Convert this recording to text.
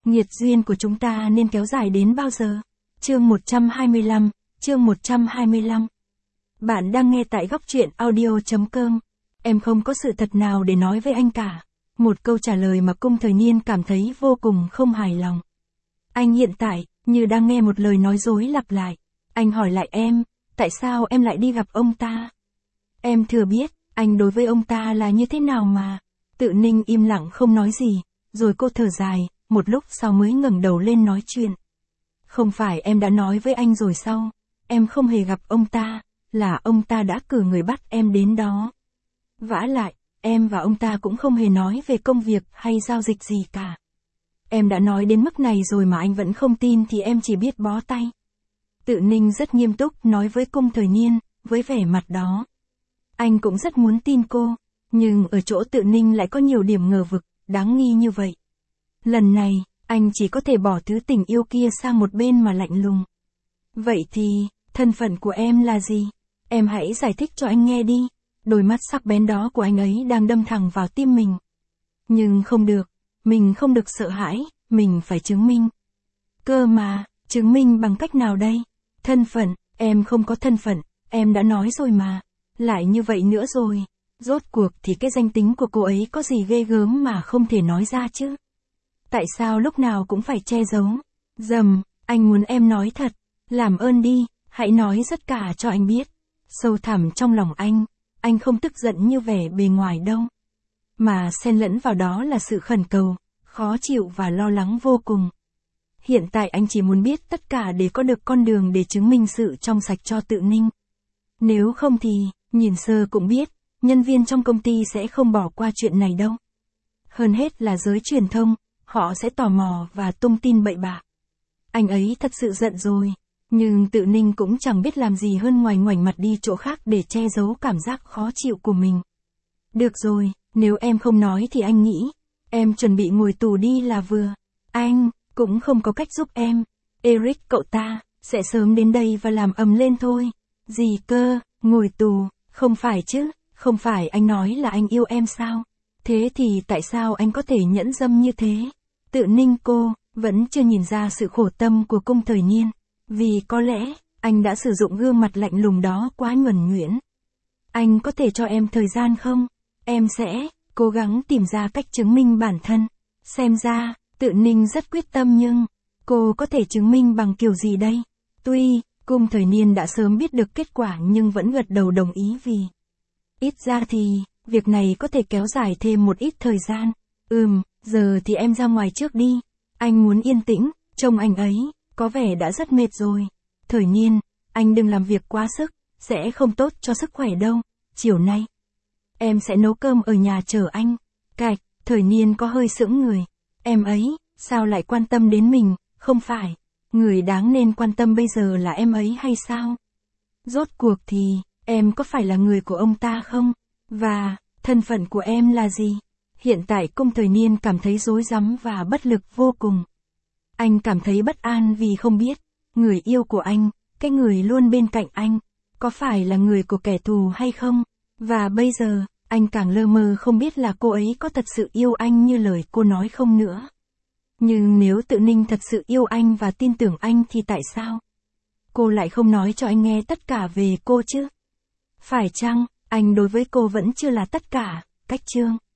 nghiệt duyên của chúng ta nên kéo dài đến bao giờ? Chương 125. Bạn đang nghe tại góc truyện audio.com. Em không có sự thật nào để nói với anh cả. Một câu trả lời mà Cung Thời Niên cảm thấy vô cùng không hài lòng. Anh hiện tại, như đang nghe một lời nói dối lặp lại. Anh hỏi lại em, tại sao em lại đi gặp ông ta? Em thừa biết, anh đối với ông ta là như thế nào mà. Tự Ninh im lặng không nói gì, rồi cô thở dài, một lúc sau mới ngẩng đầu lên nói chuyện. Không phải em đã nói với anh rồi sao? Em không hề gặp ông ta, là ông ta đã cử người bắt em đến đó. Vả lại, em và ông ta cũng không hề nói về công việc hay giao dịch gì cả. Em đã nói đến mức này rồi mà anh vẫn không tin thì em chỉ biết bó tay. Tự Ninh rất nghiêm túc nói với Cung Thời Niên, với vẻ mặt đó. Anh cũng rất muốn tin cô, nhưng ở chỗ Tự Ninh lại có nhiều điểm ngờ vực, đáng nghi như vậy. Lần này, anh chỉ có thể bỏ thứ tình yêu kia sang một bên mà lạnh lùng. Vậy thì, thân phận của em là gì? Em hãy giải thích cho anh nghe đi. Đôi mắt sắc bén đó của anh ấy đang đâm thẳng vào tim mình. Nhưng không được, mình không được sợ hãi, mình phải chứng minh. Cơ mà, chứng minh bằng cách nào đây? Thân phận, em không có thân phận, em đã nói rồi mà. Lại như vậy nữa rồi. Rốt cuộc thì cái danh tính của cô ấy có gì ghê gớm mà không thể nói ra chứ? Tại sao lúc nào cũng phải che giấu? Anh muốn em nói thật. Làm ơn đi, hãy nói tất cả cho anh biết. Sâu thẳm trong lòng anh không tức giận như vẻ bề ngoài đâu. Mà xen lẫn vào đó là sự khẩn cầu, khó chịu và lo lắng vô cùng. Hiện tại anh chỉ muốn biết tất cả để có được con đường để chứng minh sự trong sạch cho Tự Ninh. Nếu không thì, nhìn sơ cũng biết, nhân viên trong công ty sẽ không bỏ qua chuyện này đâu. Hơn hết là giới truyền thông, họ sẽ tò mò và tung tin bậy bạ. Anh ấy thật sự giận rồi, nhưng Tự Ninh cũng chẳng biết làm gì hơn ngoài ngoảnh mặt đi chỗ khác để che giấu cảm giác khó chịu của mình. Được rồi, nếu em không nói thì anh nghĩ, em chuẩn bị ngồi tù đi là vừa. Anh cũng không có cách giúp em. Eric cậu ta sẽ sớm đến đây và làm ầm lên thôi. Gì cơ, ngồi tù, không phải chứ, không phải anh nói là anh yêu em sao? Thế thì tại sao anh có thể nhẫn dâm như thế? Tự Ninh cô vẫn chưa nhìn ra sự khổ tâm của Cung Thời Niên, vì có lẽ anh đã sử dụng gương mặt lạnh lùng đó quá nhuần nhuyễn. Anh có thể cho em thời gian không? Em sẽ cố gắng tìm ra cách chứng minh bản thân. Xem ra, Tự Ninh rất quyết tâm nhưng cô có thể chứng minh bằng kiểu gì đây? Tuy Cung Thời Niên đã sớm biết được kết quả nhưng vẫn gật đầu đồng ý vì ít ra thì việc này có thể kéo dài thêm một ít thời gian. Giờ thì em ra ngoài trước đi. Anh muốn yên tĩnh, trông anh ấy có vẻ đã rất mệt rồi. Thời Niên, anh đừng làm việc quá sức, sẽ không tốt cho sức khỏe đâu. Chiều nay, em sẽ nấu cơm ở nhà chờ anh. Cạch, Thời Niên có hơi sững người. Em ấy, sao lại quan tâm đến mình, không phải? Người đáng nên quan tâm bây giờ là em ấy hay sao? Rốt cuộc thì, em có phải là người của ông ta không? Và, thân phận của em là gì? Hiện tại Cung Thời Niên cảm thấy rối rắm và bất lực vô cùng. Anh cảm thấy bất an vì không biết, người yêu của anh, cái người luôn bên cạnh anh, có phải là người của kẻ thù hay không? Và bây giờ, anh càng lơ mơ không biết là cô ấy có thật sự yêu anh như lời cô nói không nữa. Nhưng nếu Tự Ninh thật sự yêu anh và tin tưởng anh thì tại sao cô lại không nói cho anh nghe tất cả về cô chứ? Phải chăng, anh đối với cô vẫn chưa là tất cả? Cách chương